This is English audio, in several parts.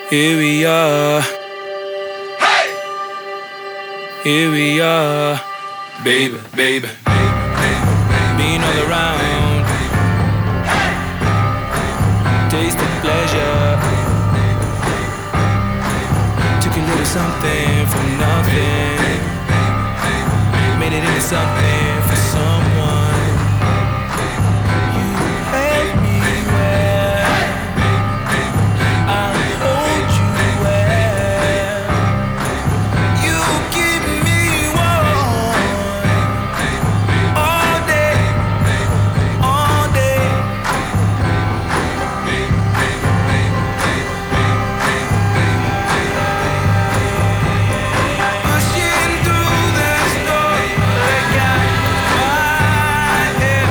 Here we are. Hey! Here we are. Baby, baby. Being all around. Taste of pleasure. Took a little something from nothing. Made it into something for someone. You held me well. I'll hold you well. You keep me warm. All day, all day. Pushing through the storm, like I might have.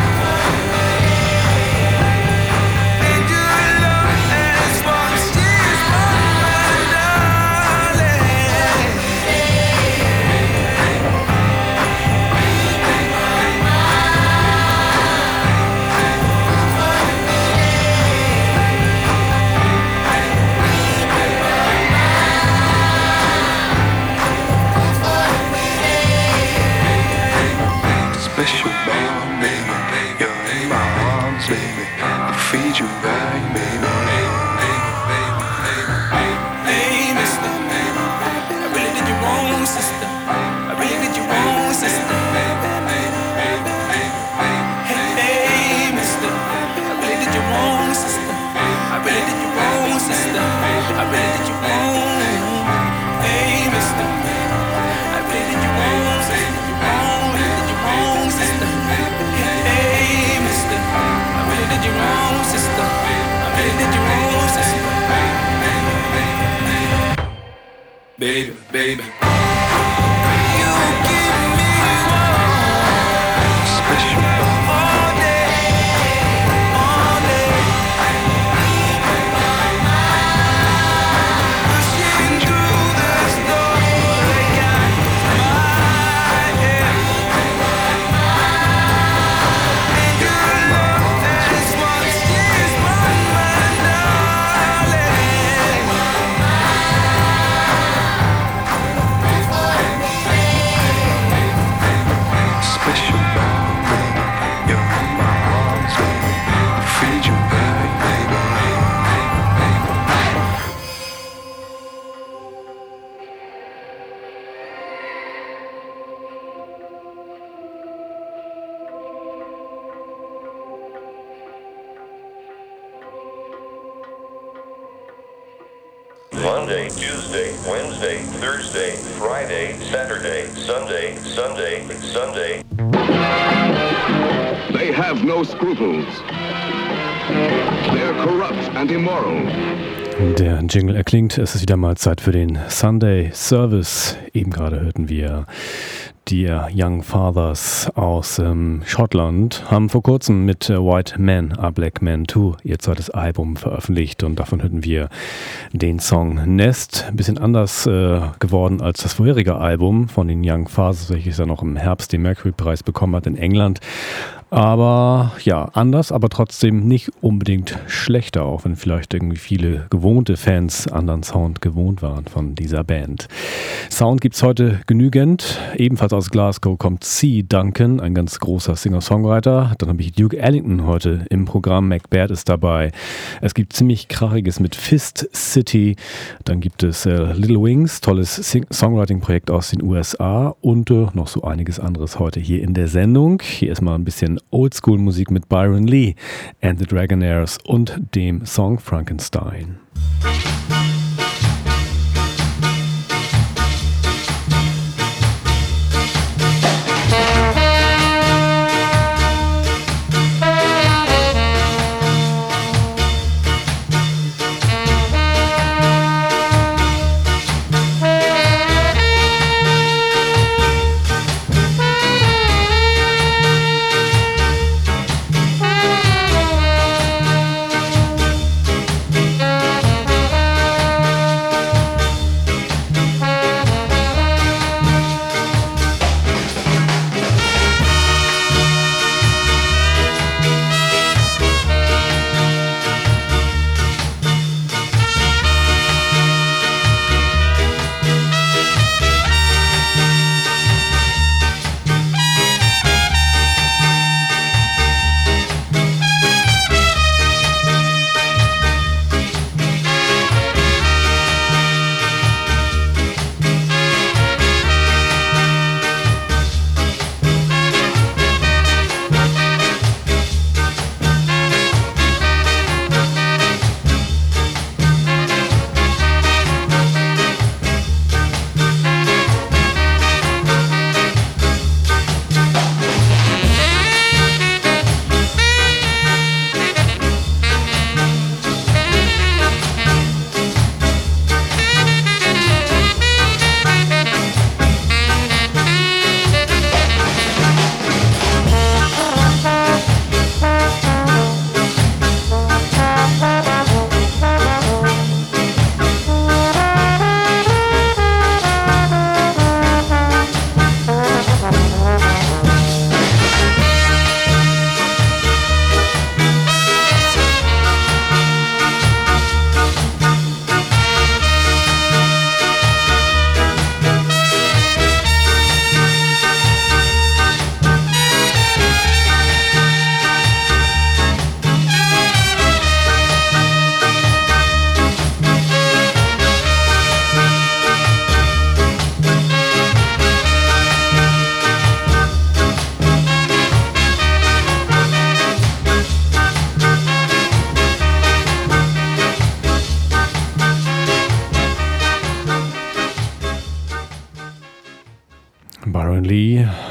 And your love has washed tears from my darling. Special bond, baby. You're in my arms, baby. I feed you right, baby. Hey, mister, I really did you wrong, sister. I really did you wrong, sister. Hey, mister, I really did you wrong, sister. I really did you wrong, sister. I really did you wrong. Hey, mister, I really did you wrong, sister. Really did you wrong, sister. Hey, mister, I really did you wrong, sister. I really did you wrong, sister. Baby, baby. You give me Special bond. all day, all day. Pushing through the storm, like I might have. And your love has washed tears from my darling. Special bond, baby. You're in my arms, baby. I feed you right, baby. Monday, Tuesday, Wednesday, Thursday, Friday, Saturday, Sunday, Sunday, Sunday. They have no scruples. They're corrupt and immoral. Der Jingle erklingt, es ist wieder mal Zeit für den Sunday Service. Eben gerade hörten wir die Young Fathers aus Schottland, haben vor kurzem mit White Man, A Black Man 2 ihr zweites Album veröffentlicht und davon hörten wir den Song Nest. Ein bisschen anders geworden als das vorherige Album von den Young Fathers, welches dann noch im Herbst den Mercury-Preis bekommen hat in England. Aber ja, anders, aber trotzdem nicht unbedingt schlechter, auch wenn vielleicht irgendwie viele gewohnte Fans anderen Sound gewohnt waren von dieser Band. Sound gibt's heute genügend. Ebenfalls aus Glasgow kommt C. Duncan, ein ganz großer Singer-Songwriter. Dann habe ich Duke Ellington heute im Programm. Macbeth ist dabei. Es gibt ziemlich Krachiges mit Fist City. Dann gibt es Little Wings, tolles Songwriting-Projekt aus den USA und noch so einiges anderes heute hier in der Sendung. Hier ist mal ein bisschen Oldschool-Musik mit Byron Lee and the Dragonaires und dem Song Frankenstein.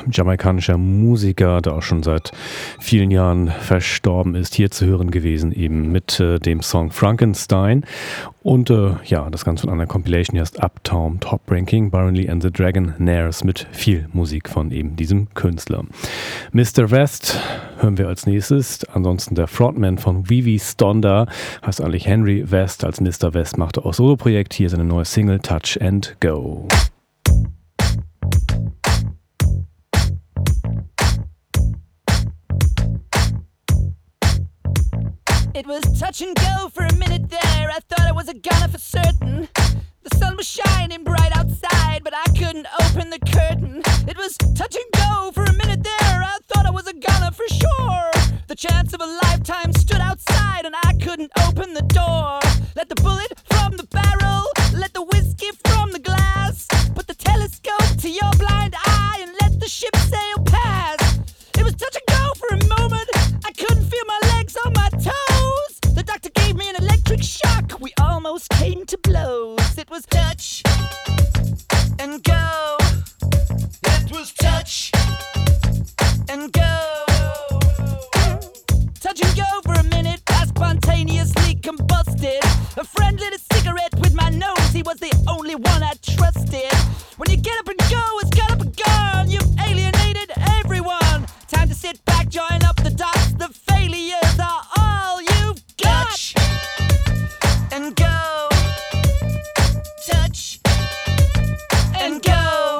jamaikanischer Musiker, der auch schon seit vielen Jahren verstorben ist, hier zu hören gewesen, eben mit dem Song Frankenstein. Und ja, das Ganze von einer Compilation, die heißt Uptown Top Ranking, Byron Lee and the Dragonaires, mit viel Musik von eben diesem Künstler. Mr. West hören wir als nächstes. Ansonsten der Frontman von Vivi Stonda, heißt eigentlich Henry West. Als Mr. West machte auch Soloprojekt. Hier seine neue Single Touch and Go. It was touch and go for a minute there. I thought I was a goner for certain. The sun was shining bright outside, but I couldn't open the curtain. It was touch and go for a minute there. I thought I was a goner for sure. The chance of a lifetime stood outside, and I couldn't open the door. Let the bullet from the barrel, let the whiskey from the glass. Put the telescope to your blind eye and let the ship sail past. It was touch and go for a moment. I couldn't feel my legs on my toes. The doctor gave me an electric shock. We almost came to blows. It was touch and go. It was touch and go. Touch and go for a minute. I spontaneously combusted. A friend lit a cigarette with my nose. He was the only one I trusted. When you get up and go, it's got up and gone. You've alienated everyone. Time to sit back, join up the dots. The failures are all you've got. Touch and go. Touch and go.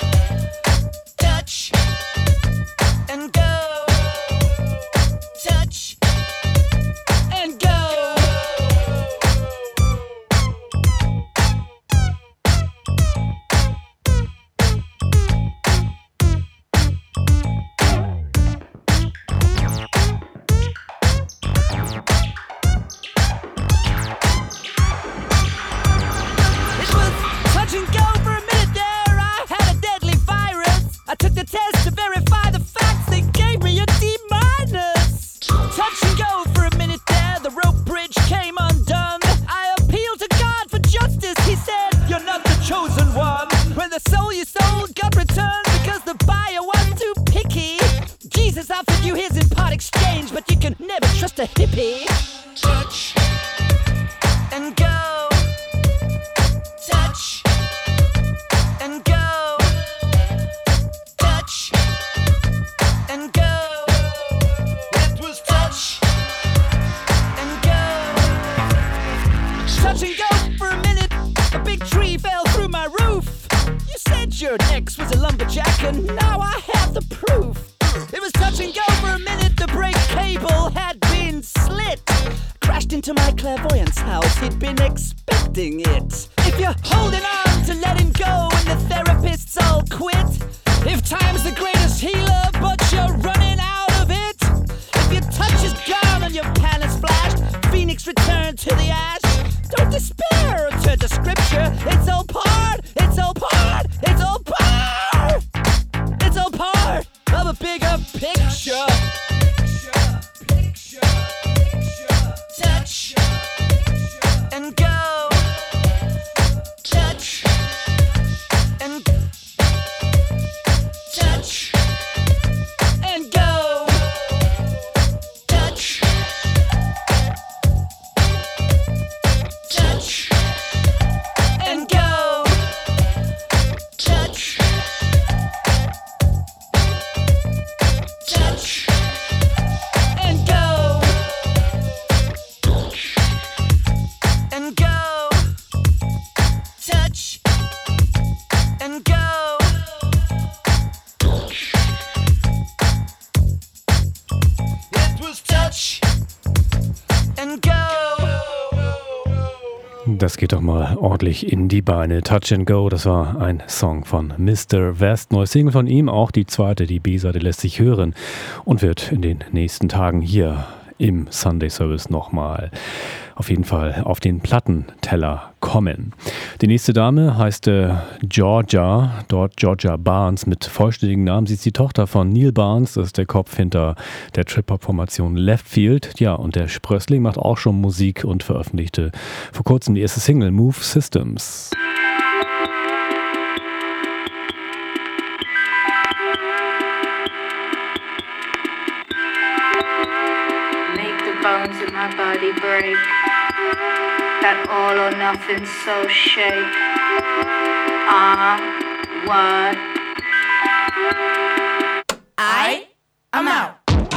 Touch and go. Touch and go. Took the test to verify the facts. They gave me a D-. Touch and go for a minute there. The rope bridge came undone. I appealed to God for justice. He said, you're not the chosen one. When the soul you sold got returned because the buyer was too picky. Jesus offered you his in part exchange, but you can never trust a hippie. Touch and go. Touch and go. Touch and go. It was touch and go. Touch and go for a minute. A big tree fell through my roof. You said your ex was a lumberjack, and now I have the proof. It was touch and go for a minute. The brake cable had been slit. Crashed into my clairvoyant's house. He'd been expecting it. If you're holding on to letting go and the therapists all quit. If time's the greatest healer, but you're running out of it. If your touch is gone and your pan is flashed, Phoenix returned to the ash. Don't despair or turn to scripture. It's all part, it's all part, it's all part. It's all part of a bigger picture. Touch and go. Touch and go. Touch and go. Touch. Touch and go. Touch. Touch and go. And go. Touch and go. It was touch and go. Das geht doch mal ordentlich in die Beine. Touch and Go, das war ein Song von Mr. West. Neues Single von ihm, auch die zweite, die B-Seite lässt sich hören und wird in den nächsten Tagen hier im Sunday Service nochmal auf jeden Fall auf den Plattenteller kommen. Die nächste Dame heißt Georgia, dort Georgia Barnes mit vollständigen Namen. Sie ist die Tochter von Neil Barnes, das ist der Kopf hinter der Trip-Hop-Formation Leftfield. Ja, und der Sprössling macht auch schon Musik und veröffentlichte vor kurzem die erste Single, Move Systems. my body break. That all or nothing soul shake. What? I'm out.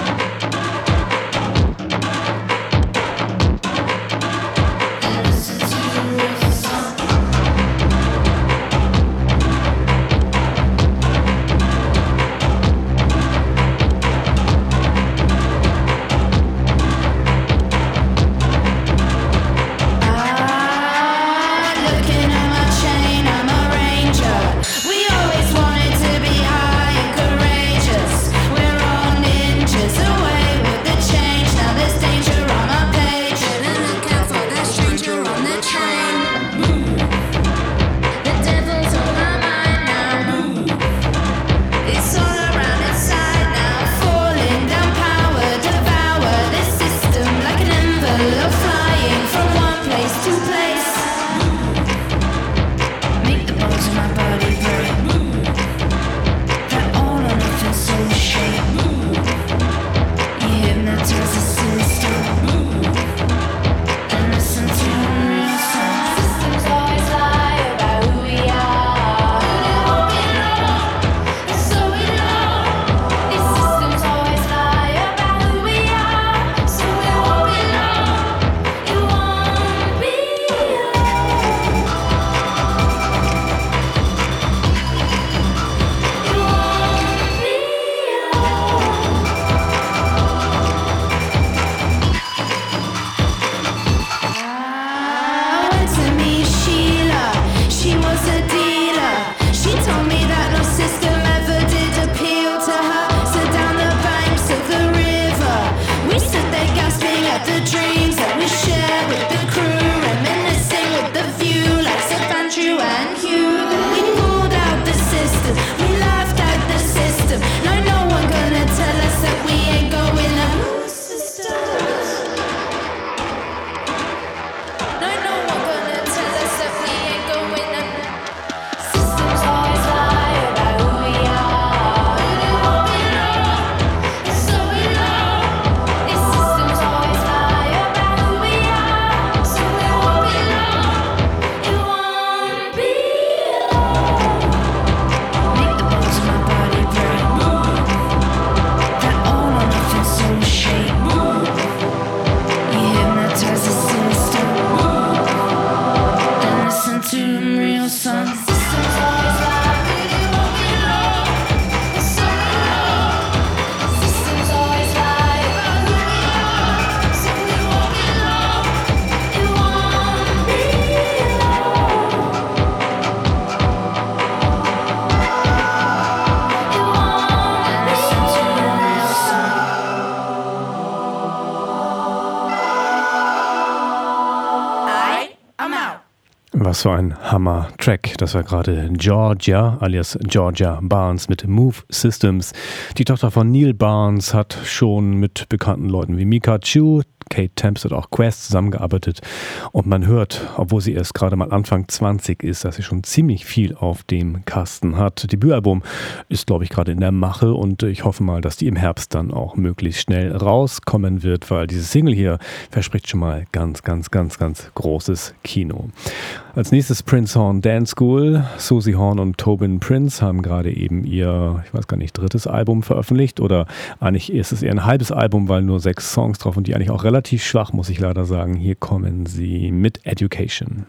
Was für ein Hammer-Track. Das war gerade Georgia, alias Georgia Barnes mit Move Systems. Die Tochter von Neil Barnes hat schon mit bekannten Leuten wie Mika Chu, Kate Tempest oder auch Quest zusammengearbeitet. Und man hört, obwohl sie erst gerade mal Anfang 20 ist, dass sie schon ziemlich viel auf dem Kasten hat. Debütalbum ist, glaube ich, gerade in der Mache und ich hoffe mal, dass die im Herbst dann auch möglichst schnell rauskommen wird, weil diese Single hier verspricht schon mal ganz, ganz, ganz, ganz großes Kino. Als nächstes Prince Horn Dance School. Susie Horn und Tobin Prince haben gerade eben ihr, ich weiß gar nicht, drittes Album veröffentlicht oder eigentlich ist es eher ein halbes Album, weil nur 6 Songs drauf und die eigentlich auch relativ schwach, muss ich leider sagen. Hier kommen sie mit Education.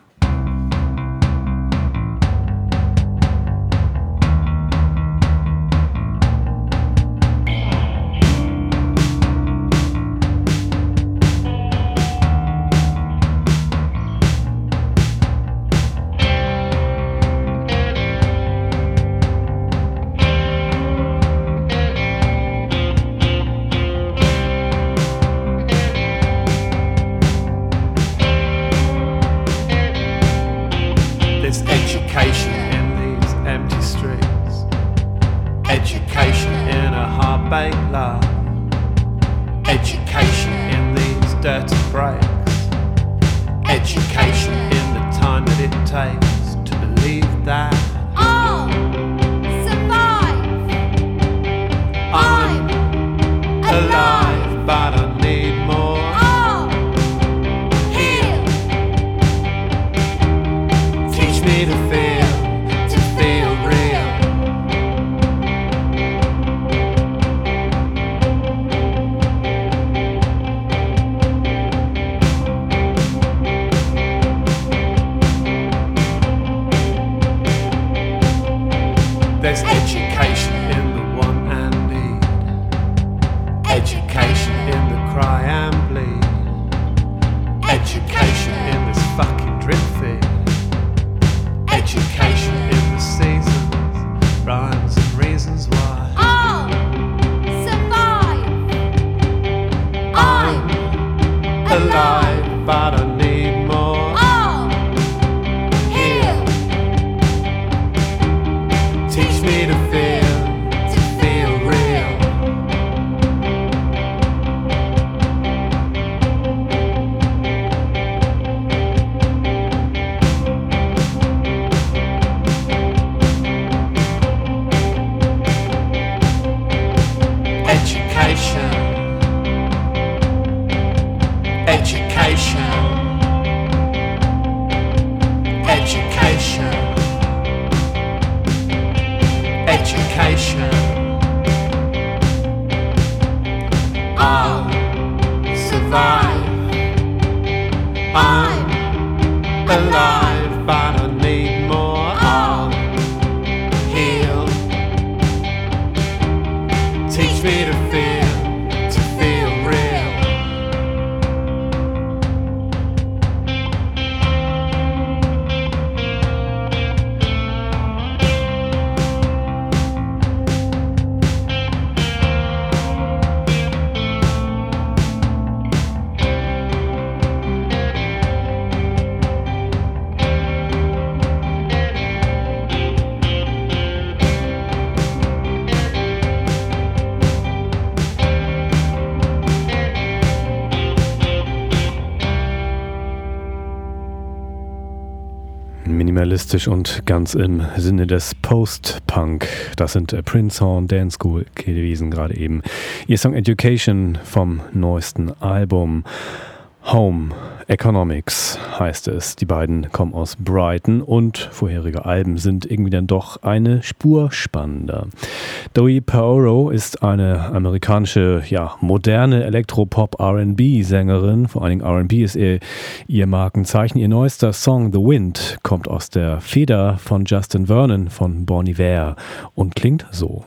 Alive, but I need more. wants me to feel real. Minimalistisch und ganz im Sinne des Post-Punk. Das sind Prince-Horn Dance School gewesen gerade eben. Ihr Song Education vom neuesten Album. Home Economics heißt es. Die beiden kommen aus Brighton und vorherige Alben sind irgendwie dann doch eine Spur spannender. Doi Paoro ist eine amerikanische, moderne Elektropop-R&B-Sängerin. Vor allen Dingen R&B ist ihr Markenzeichen. Ihr neuester Song The Wind kommt aus der Feder von Justin Vernon von Bon Iver und klingt so.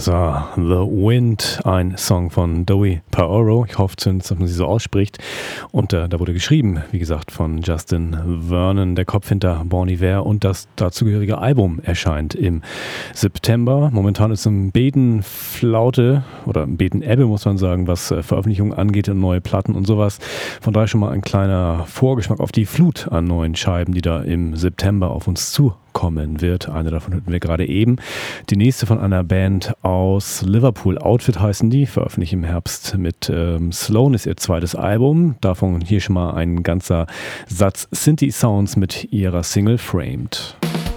Das war The Wind, ein Song von Dowie Paoro. Ich hoffe, dass man sie so ausspricht. Und da wurde geschrieben, wie gesagt, von Justin Vernon, der Kopf hinter Bon Iver. Und das dazugehörige Album erscheint im September. Momentan ist ein Betenflaute oder ein Betenebbe, muss man sagen, was Veröffentlichungen angeht und neue Platten und sowas. Von daher schon mal ein kleiner Vorgeschmack auf die Flut an neuen Scheiben, die da im September auf uns zukommen wird. Eine davon hatten wir gerade eben. Die nächste von einer Band aus Liverpool, Outfit heißen die, veröffentlicht im Herbst mit Sloan, ist ihr zweites Album. Davon hier schon mal ein ganzer Satz Synthi-Sounds mit ihrer Single Framed.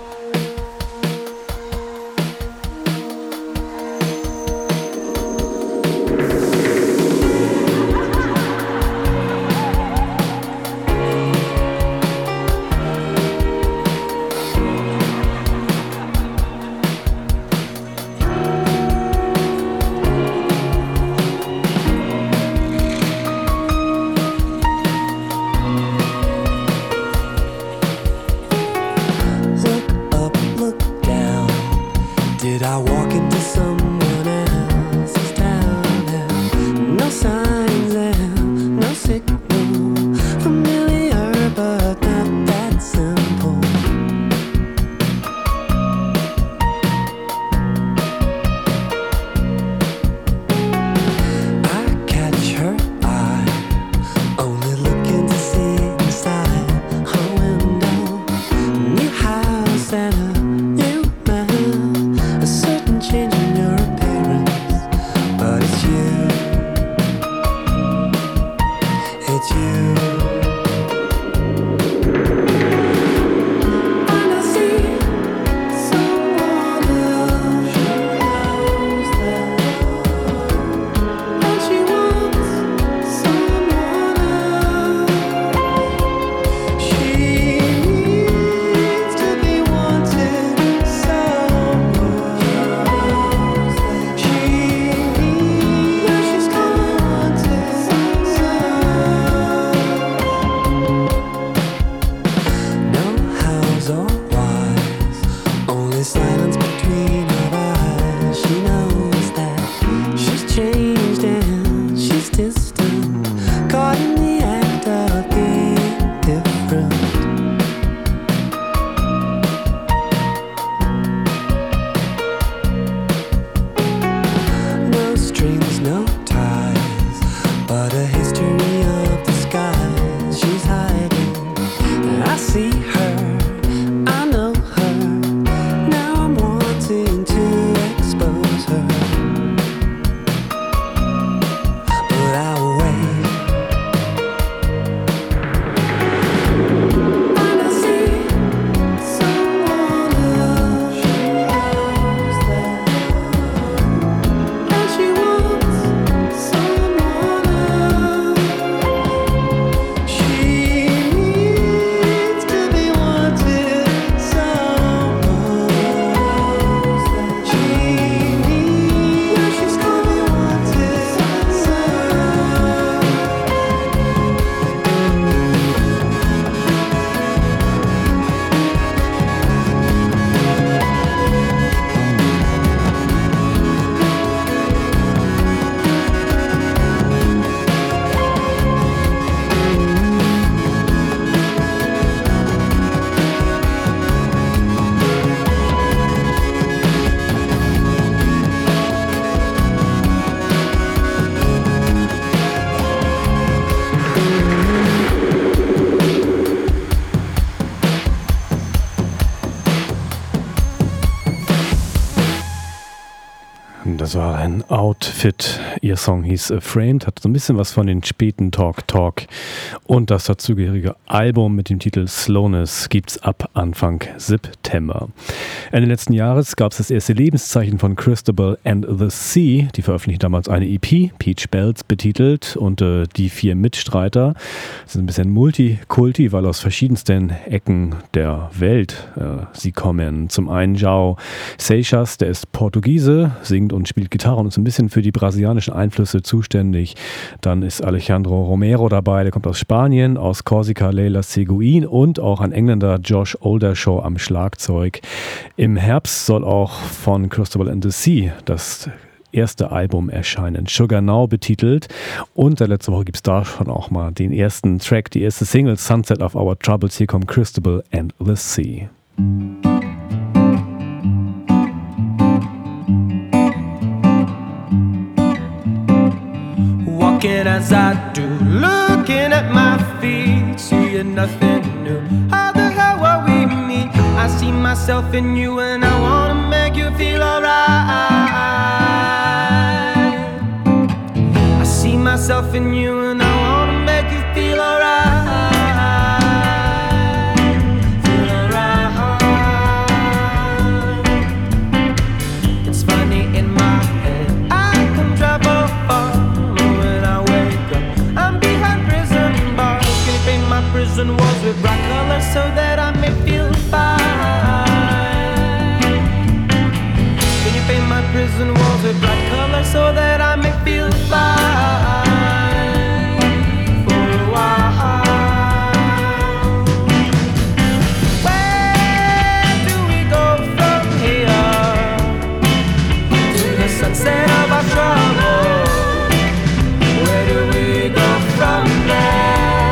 Das war ein Outfit. Ihr Song hieß Framed, hat so ein bisschen was von den späten Talk. Und das dazugehörige Album mit dem Titel Slowness gibt's ab Anfang September. Ende letzten Jahres gab es das erste Lebenszeichen von Christabel and the Sea. Die veröffentlichten damals eine EP, Peach Bells betitelt. Und die 4 Mitstreiter sind ein bisschen Multikulti, weil aus verschiedensten Ecken der Welt sie kommen. Zum einen João Seixas, der ist Portugiese, singt und spielt spielt Gitarre und ist ein bisschen für die brasilianischen Einflüsse zuständig. Dann ist Alejandro Romero dabei, der kommt aus Spanien, aus Korsika Leila Seguin und auch ein Engländer Josh Oldershaw am Schlagzeug. Im Herbst soll auch von Cristobal and the Sea das erste Album erscheinen, Sugar Now betitelt, und letzte Woche gibt es da schon auch mal den ersten Track, die erste Single, Sunset of Our Troubles. Hier kommt Cristobal and the Sea. Walking as I do, looking at my feet, seeing nothing new. How the hell will we meet? I see myself in you and I wanna make you feel alright. I see myself in you and I wanna make you feel alright. Feel alright. It's funny in my head, I can travel far. Prison walls with bright colors so that I may feel fine. Can you paint my prison walls with bright colors so that I may feel fine for a while? Where do we go from here to the sunset of our trouble? Where do we go from there?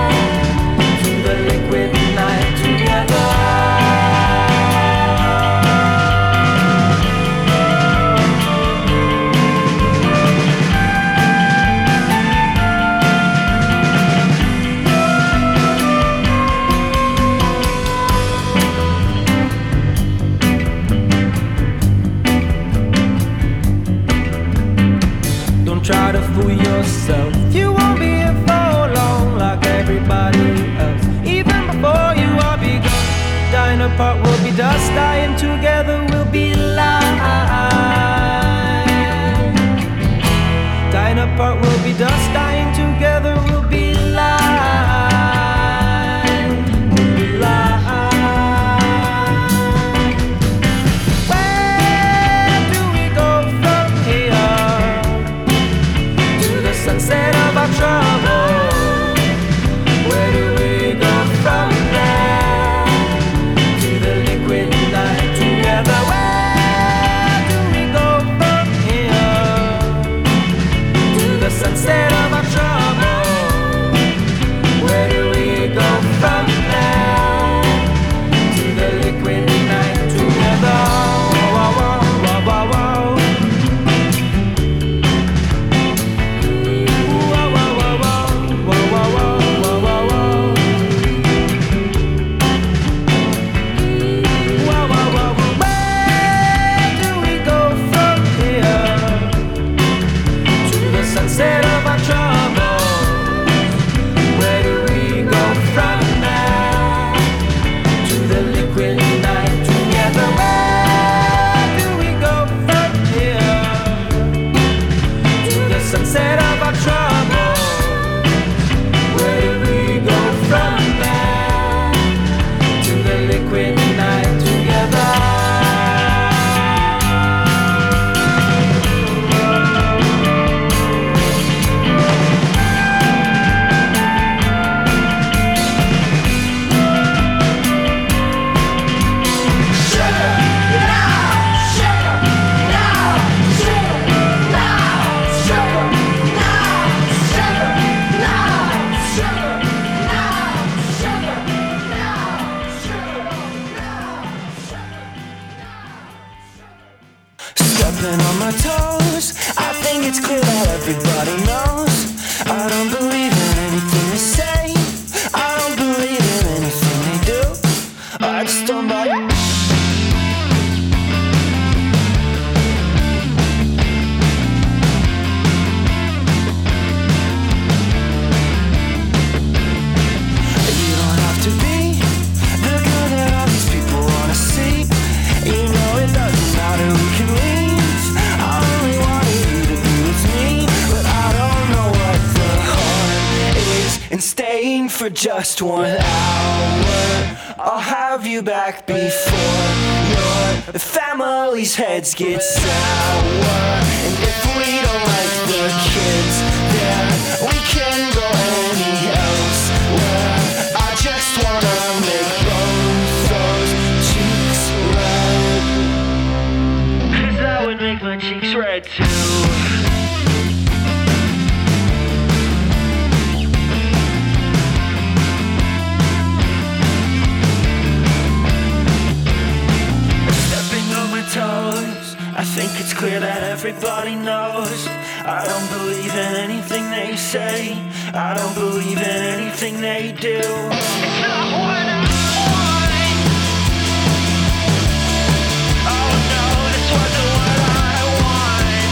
Try to fool yourself, you won't be here for long like everybody else. Even before you are begun, dying apart will be dust, dying together will be light. Dying apart will be dust, dying together will be light. Will be light. Where do we go from here? Sunset of our trouble. Where do we go from there to the liquid night together? Where do we go from here to the sunset of our trouble? Where do we go from there to the liquid night together? Whoa, whoa, whoa, whoa, whoa. Sunset of our trouble. Where do we go from there to the liquid night together? Where do we go from here to the sunset of our trouble? Where do we go from there to the liquid night together? Stepping on my toes, I think it's clear that everybody knows I don't believe in anything they say, I don't believe in anything they do, I just don't buy it. You don't have to be the girl that all these people wanna see. You know it doesn't matter who can leave. I only wanted you to be with me, but I don't know what the harm is in staying for just 1 hour. I'll have you back before you're the family's heads get sour. And if we don't like the kids there, we can go any elsewhere. I just wanna make both those cheeks red, 'cause that would make my cheeks red too. I think it's clear that everybody knows I don't believe in anything they say. I don't believe in anything they do. It's not what I want. Oh no, this wasn't what I want.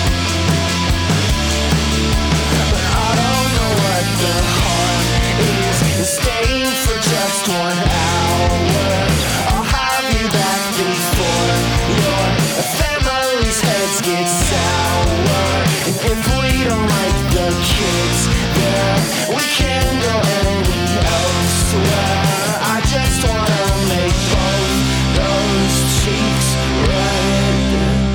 But I don't know what the harm is in staying for just 1 hour. I'll have you back before your family's heads get sour. And if we don't like the kids there, we can go any elsewhere. I just wanna make both those cheeks red.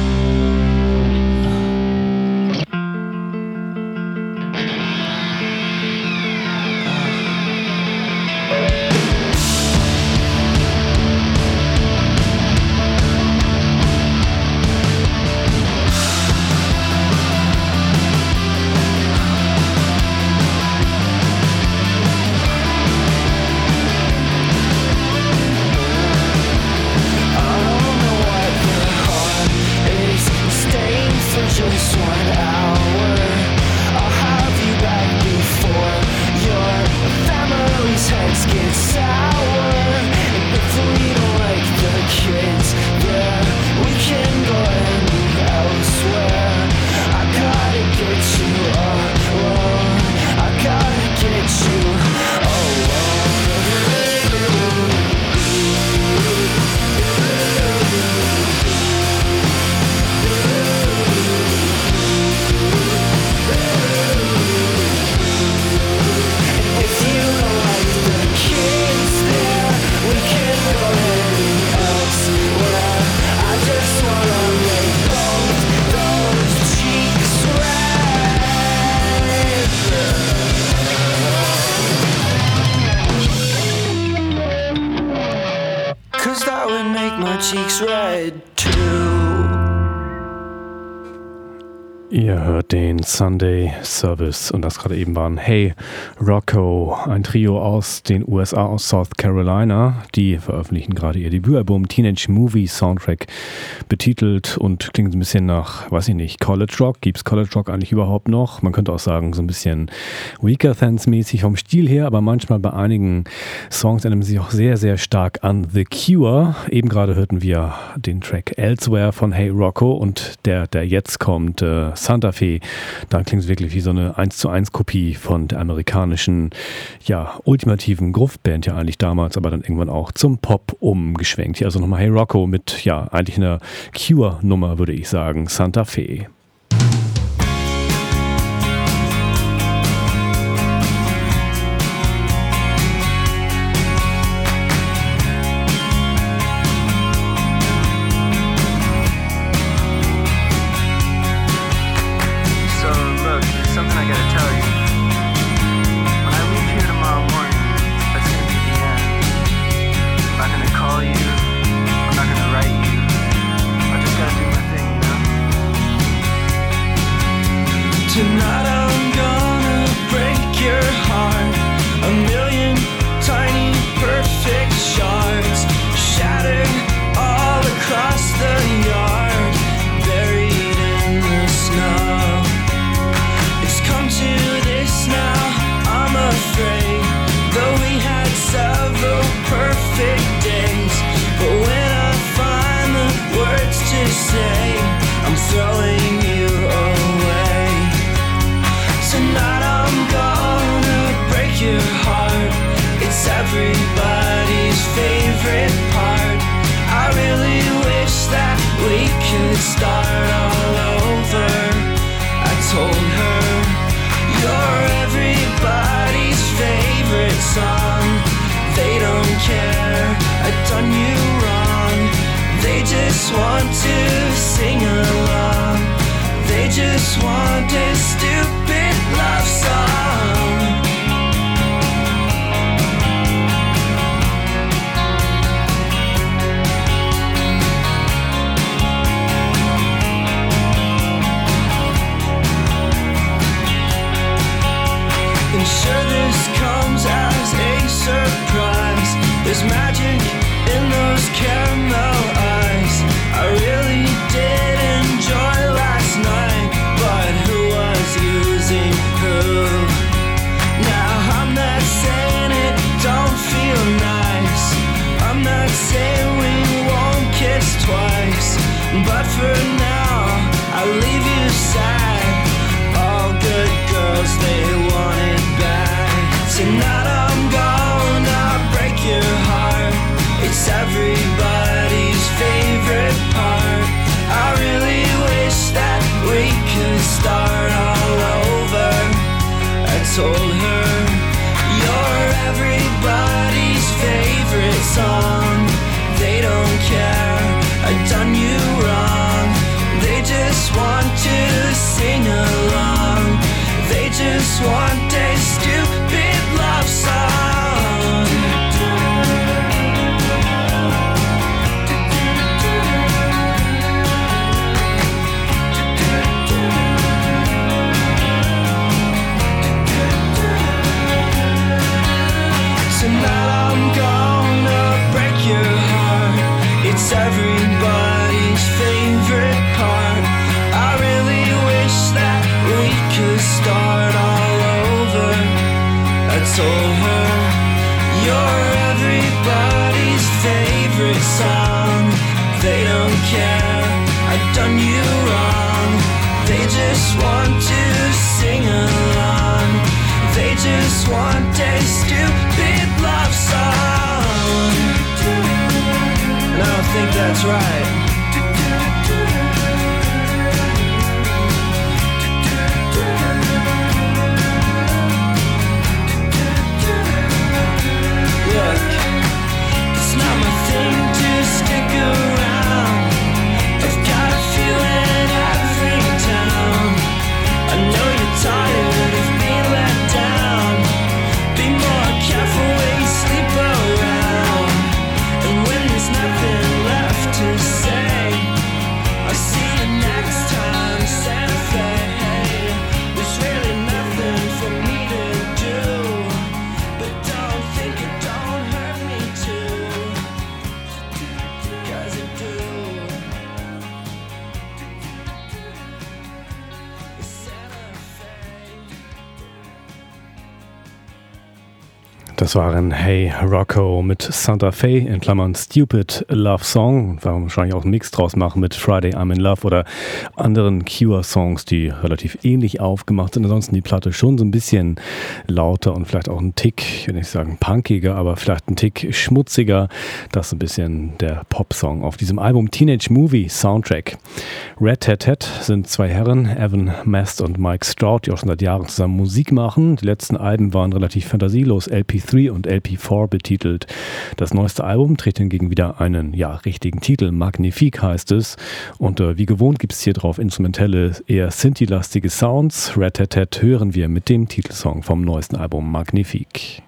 Just 1 hour, I'll have you back before your family's heads get sour. And if we don't like the kids there, we can go any elsewhere. I gotta get you alone. I gotta get you alone. Cheeks red too. Ihr hört den Sunday Service und das gerade eben waren Hey Rocco, ein Trio aus den USA, aus South Carolina. Die veröffentlichen gerade ihr Debütalbum Teenage Movie Soundtrack, betitelt und klingt ein bisschen nach, weiß ich nicht, College Rock. Gibt es College Rock eigentlich überhaupt noch? Man könnte auch sagen, so ein bisschen Weaker Thans mäßig vom Stil her, aber manchmal bei einigen Songs erinnern sich auch sehr, sehr stark an The Cure. Eben gerade hörten wir den Track Elsewhere von Hey Rocco und der jetzt kommt, Santa Fe, da klingt es wirklich wie so eine 1:1 Kopie von der amerikanischen, ja, ultimativen Groove-Band ja eigentlich damals, aber dann irgendwann auch zum Pop umgeschwenkt. Hier also nochmal Hey Rocco mit, ja, eigentlich einer Cure-Nummer, würde ich sagen, Santa Fe. Everybody's favorite part. I really wish that we could start all over. I told her, you're everybody's favorite song. They don't care, I've done you wrong. They just just want a stupid love song. And sure, this comes as a surprise. There's magic in those caramel eyes. I really did enjoy last night, but who was using who? Now I'm not saying it don't feel nice. I'm not saying we won't kiss twice, but for now I'll leave you sad. All good girls, they want it back. Tonight I'm gonna break your heart. It's everybody's favorite part. I really wish that we could start all over. I told her, you're everybody's favorite song. They don't care, I've done you wrong. They just want to sing along. They just want a stupid love song. Tonight I'm gonna break your heart. It's everybody's favorite part. I really wish that we could start all over. I told her, you're everybody's favorite song. They don't care, I've done you wrong. They just want to sing along. They just want a stupid love song. And I don't think that's right. Look, it's not my thing to stick around. I've got a feeling every town. I know you're tired of being let down. Be more careful when you sleep around. And when there's nothing left to say, I'll see you next time, Santa Fe. There's really nothing for me to do, but don't think it don't hurt me too, 'cause it do. Santa Fe. Das waren Hey Rocco mit Santa Fe in Klammern Stupid Love Song. Wir werden wahrscheinlich auch einen Mix draus machen mit Friday I'm in Love oder anderen Cure-Songs, die relativ ähnlich aufgemacht sind. Ansonsten die Platte schon so ein bisschen lauter und vielleicht auch ein Tick, ich will nicht sagen punkiger, aber vielleicht ein Tick schmutziger. Das ist ein bisschen der Pop-Song auf diesem Album Teenage Movie Soundtrack. Red Hat Hat sind zwei Herren, Evan Mast und Mike Stroud, die auch schon seit Jahren zusammen Musik machen. Die letzten Alben waren relativ fantasielos, LP3 und LP4 betitelt. Das neueste Album trägt hingegen wieder einen richtigen Titel. Magnifique heißt es. Und wie gewohnt gibt es hier drauf instrumentelle, eher Synthi-lastige Sounds. Red Hat Hat hören wir mit dem Titelsong vom neuesten Album Magnifique.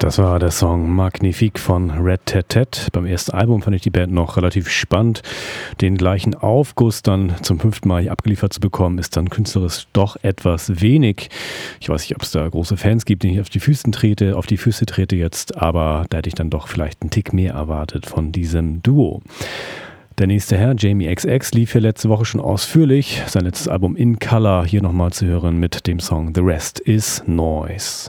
Das war der Song Magnifique von Red Tat Tat. Beim ersten Album fand ich die Band noch relativ spannend. Den gleichen Aufguss dann zum 5. Mal hier abgeliefert zu bekommen, ist dann künstlerisch doch etwas wenig. Ich weiß nicht, ob es da große Fans gibt, denen ich auf die Füße trete jetzt, aber da hätte ich dann doch vielleicht einen Tick mehr erwartet von diesem Duo. Der nächste Herr, Jamie XX, lief hier letzte Woche schon ausführlich. Sein letztes Album In Color hier nochmal zu hören mit dem Song The Rest is Noise.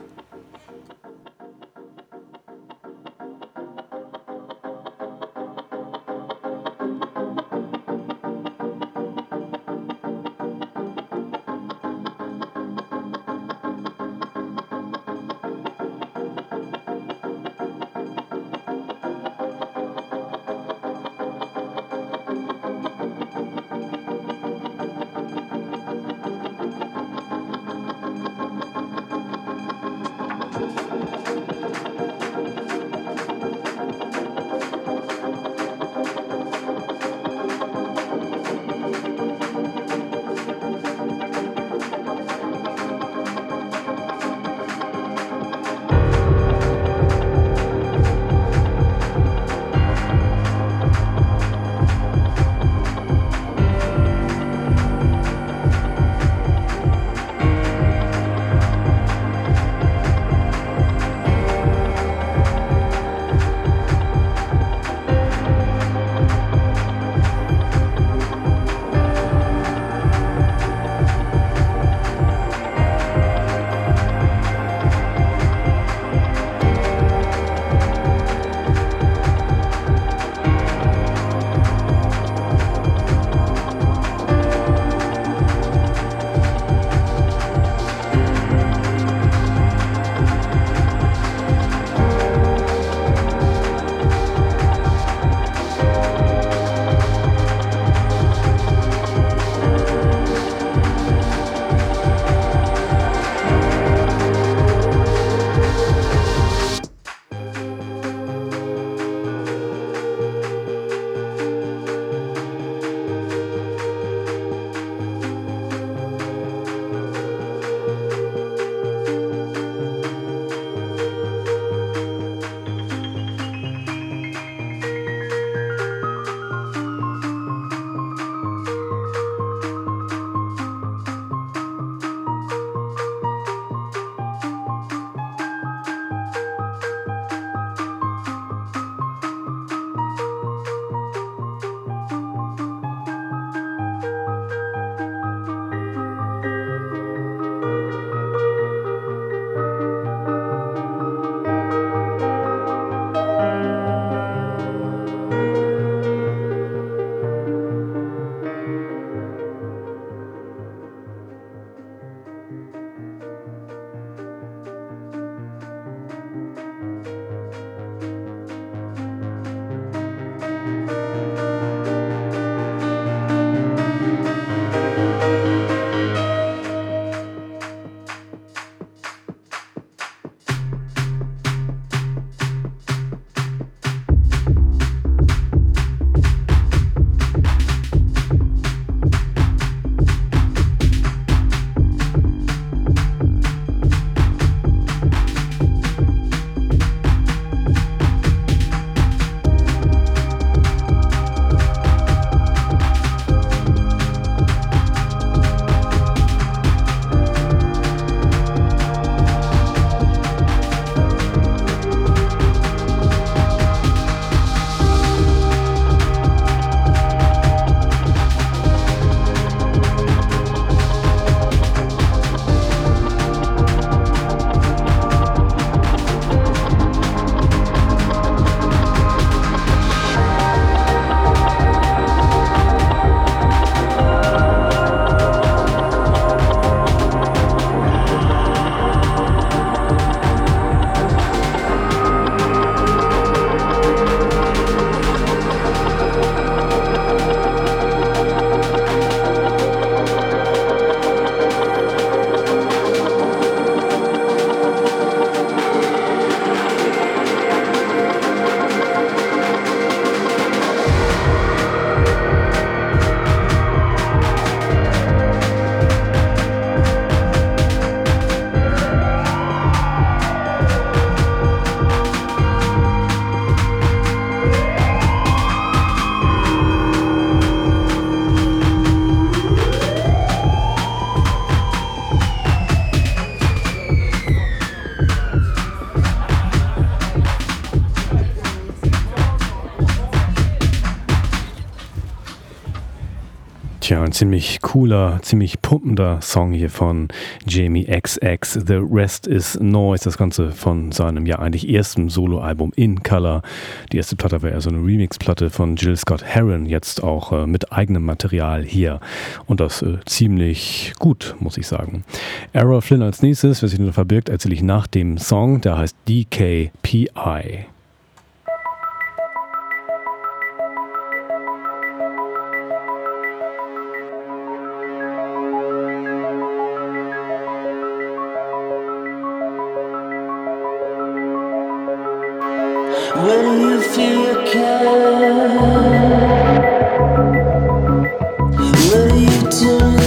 Tja, ein ziemlich cooler, ziemlich pumpender Song hier von Jamie XX. The Rest is Noise. Das Ganze von seinem ja eigentlich ersten Soloalbum In Color. Die erste Platte war ja so eine Remix-Platte von Jill Scott Heron, jetzt auch mit eigenem Material hier. Und das ziemlich gut, muss ich sagen. Errol Flynn als nächstes, wer sich nur verbirgt, erzähle ich nach dem Song. Der heißt DKPI. When you feel care, when you turn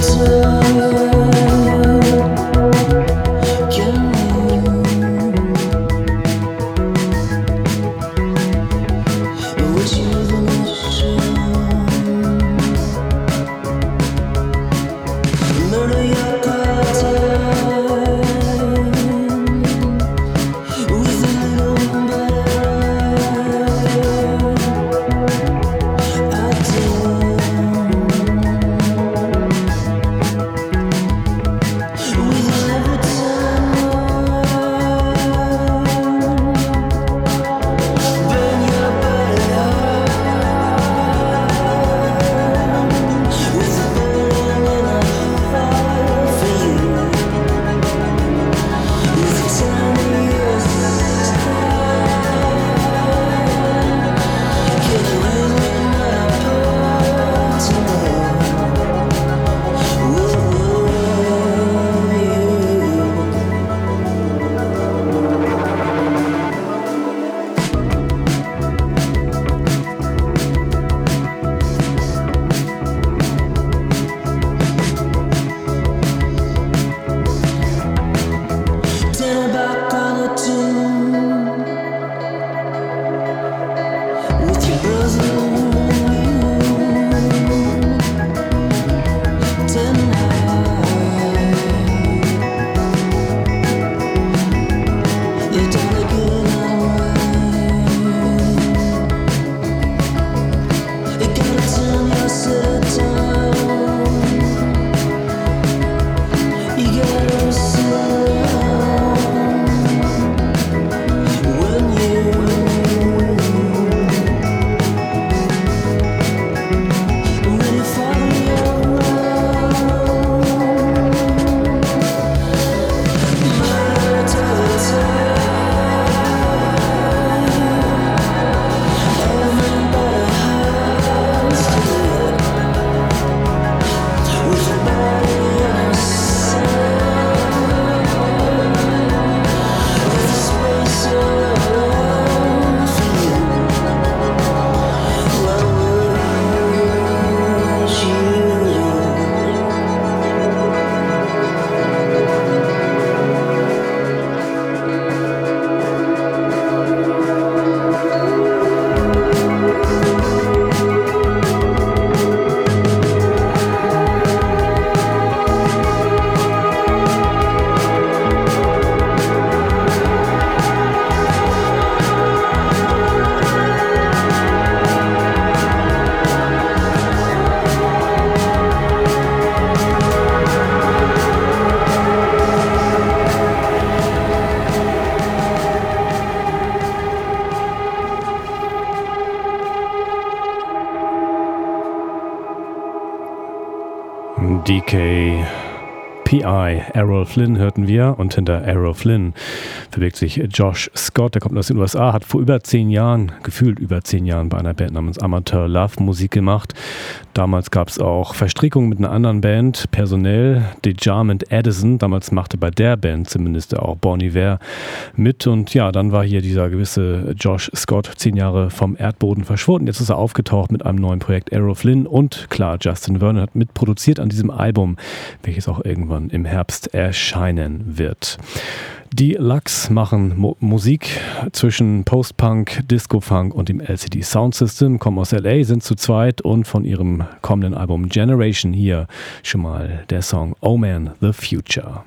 DKPI, Errol Flynn hörten wir, und hinter Errol Flynn verbirgt sich Josh Scott, der kommt aus den USA, hat vor gefühlt über 10 Jahren bei einer Band namens Amateur Love Musik gemacht. Damals gab es auch Verstrickungen mit einer anderen Band, personell, DeJarmond Addison, damals machte bei der Band zumindest auch Bon Iver mit, und ja, dann war hier dieser gewisse Josh Scott 10 Jahre vom Erdboden verschwunden. Jetzt ist er aufgetaucht mit einem neuen Projekt, Errol Flynn, und klar, Justin Vernon hat mitproduziert an diesem Album, welches auch irgendwann im Herbst erscheinen wird. Die Lux machen Musik zwischen Post-Punk, Disco-Funk und dem LCD Soundsystem, kommen aus LA, sind zu zweit, und von ihrem kommenden Album Generation hier schon mal der Song Oh Man, The Future.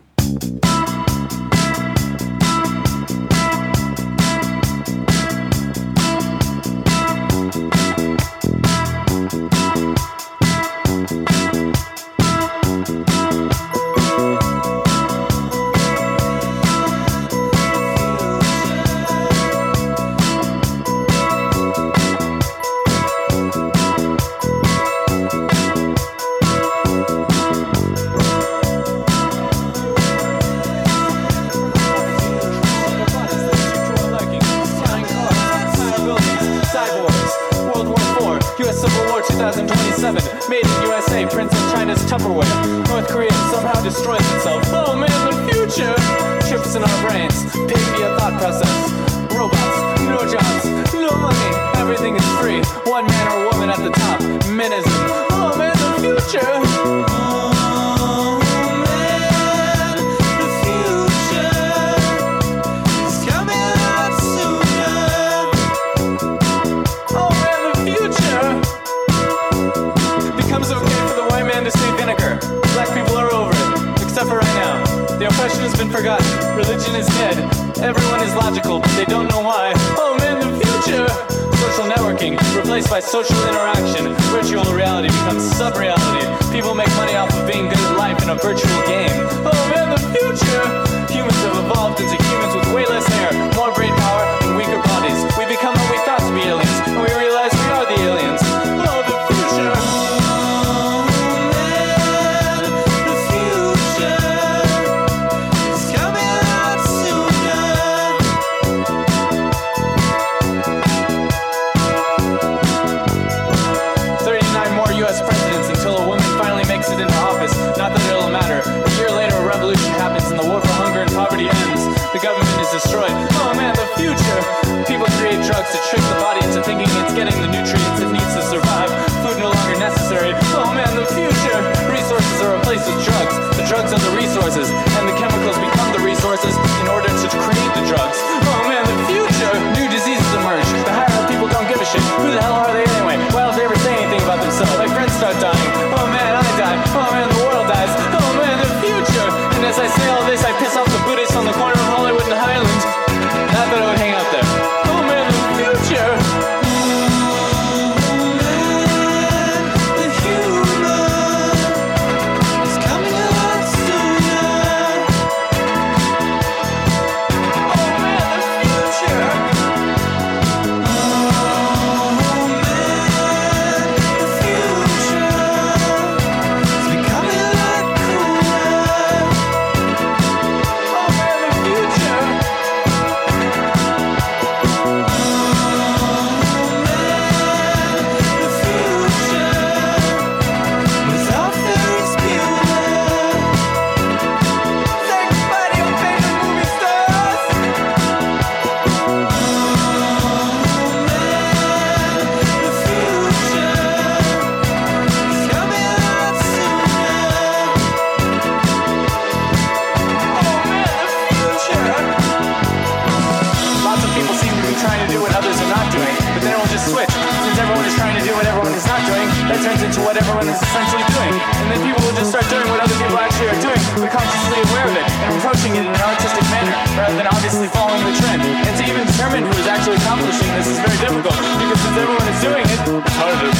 cyborgs. World War IV, US Civil War 2027. Made in USA, prints in China's Tupperware. North Korea somehow destroys itself. Oh man, the future! Chips in our brains, paid via thought process. Robots, no jobs, no money, everything is free. One man or woman at the top, menism. Oh man, the future! Oh man, the future is coming out sooner. Oh man, the future becomes okay for the white man to say vinegar. Black people are over it, except for right now. The oppression has been forgotten, religion is dead. Everyone is logical, but they don't know why. Oh man, the future! Social networking, replaced by social interaction. Virtual reality becomes sub-reality. People make money off of being good at life in a virtual game. Oh man, the future! Humans have evolved into humans with way less hair, more brain power, and weaker bodies. We become what we thought to be aliens, and we realize we are the aliens. Oh, the future! Destroyed. Oh man, the future! People create drugs to trick the body into thinking it's getting the nutrients it needs to survive. Food no longer necessary. Oh man, the future! Resources are replaced with drugs. The drugs are the resources, and the chemicals become the resources in order to create the drugs. Oh man, the future! New diseases emerge. The higher up people don't give a shit. Who the hell are they anyway? Why don't they ever say anything about themselves? My friends start dying. Oh man, I die. Oh man, the world dies. Oh man, the future! And as I say all this, I piss off the Buddhists on the corner of Hollywood and Highland. Not that I would hang out there. Oh man, the future! Oh man, the human is coming out sooner. Oh man, the future! Oh man, the future is becoming a lot cooler. Oh man, the future! Turns into what everyone is essentially doing. And then people will just start doing what other people actually are doing. We're consciously aware of it and approaching it in an artistic manner rather than obviously following the trend. And to even determine who is actually accomplishing this is very difficult because since everyone is doing it, it's harder to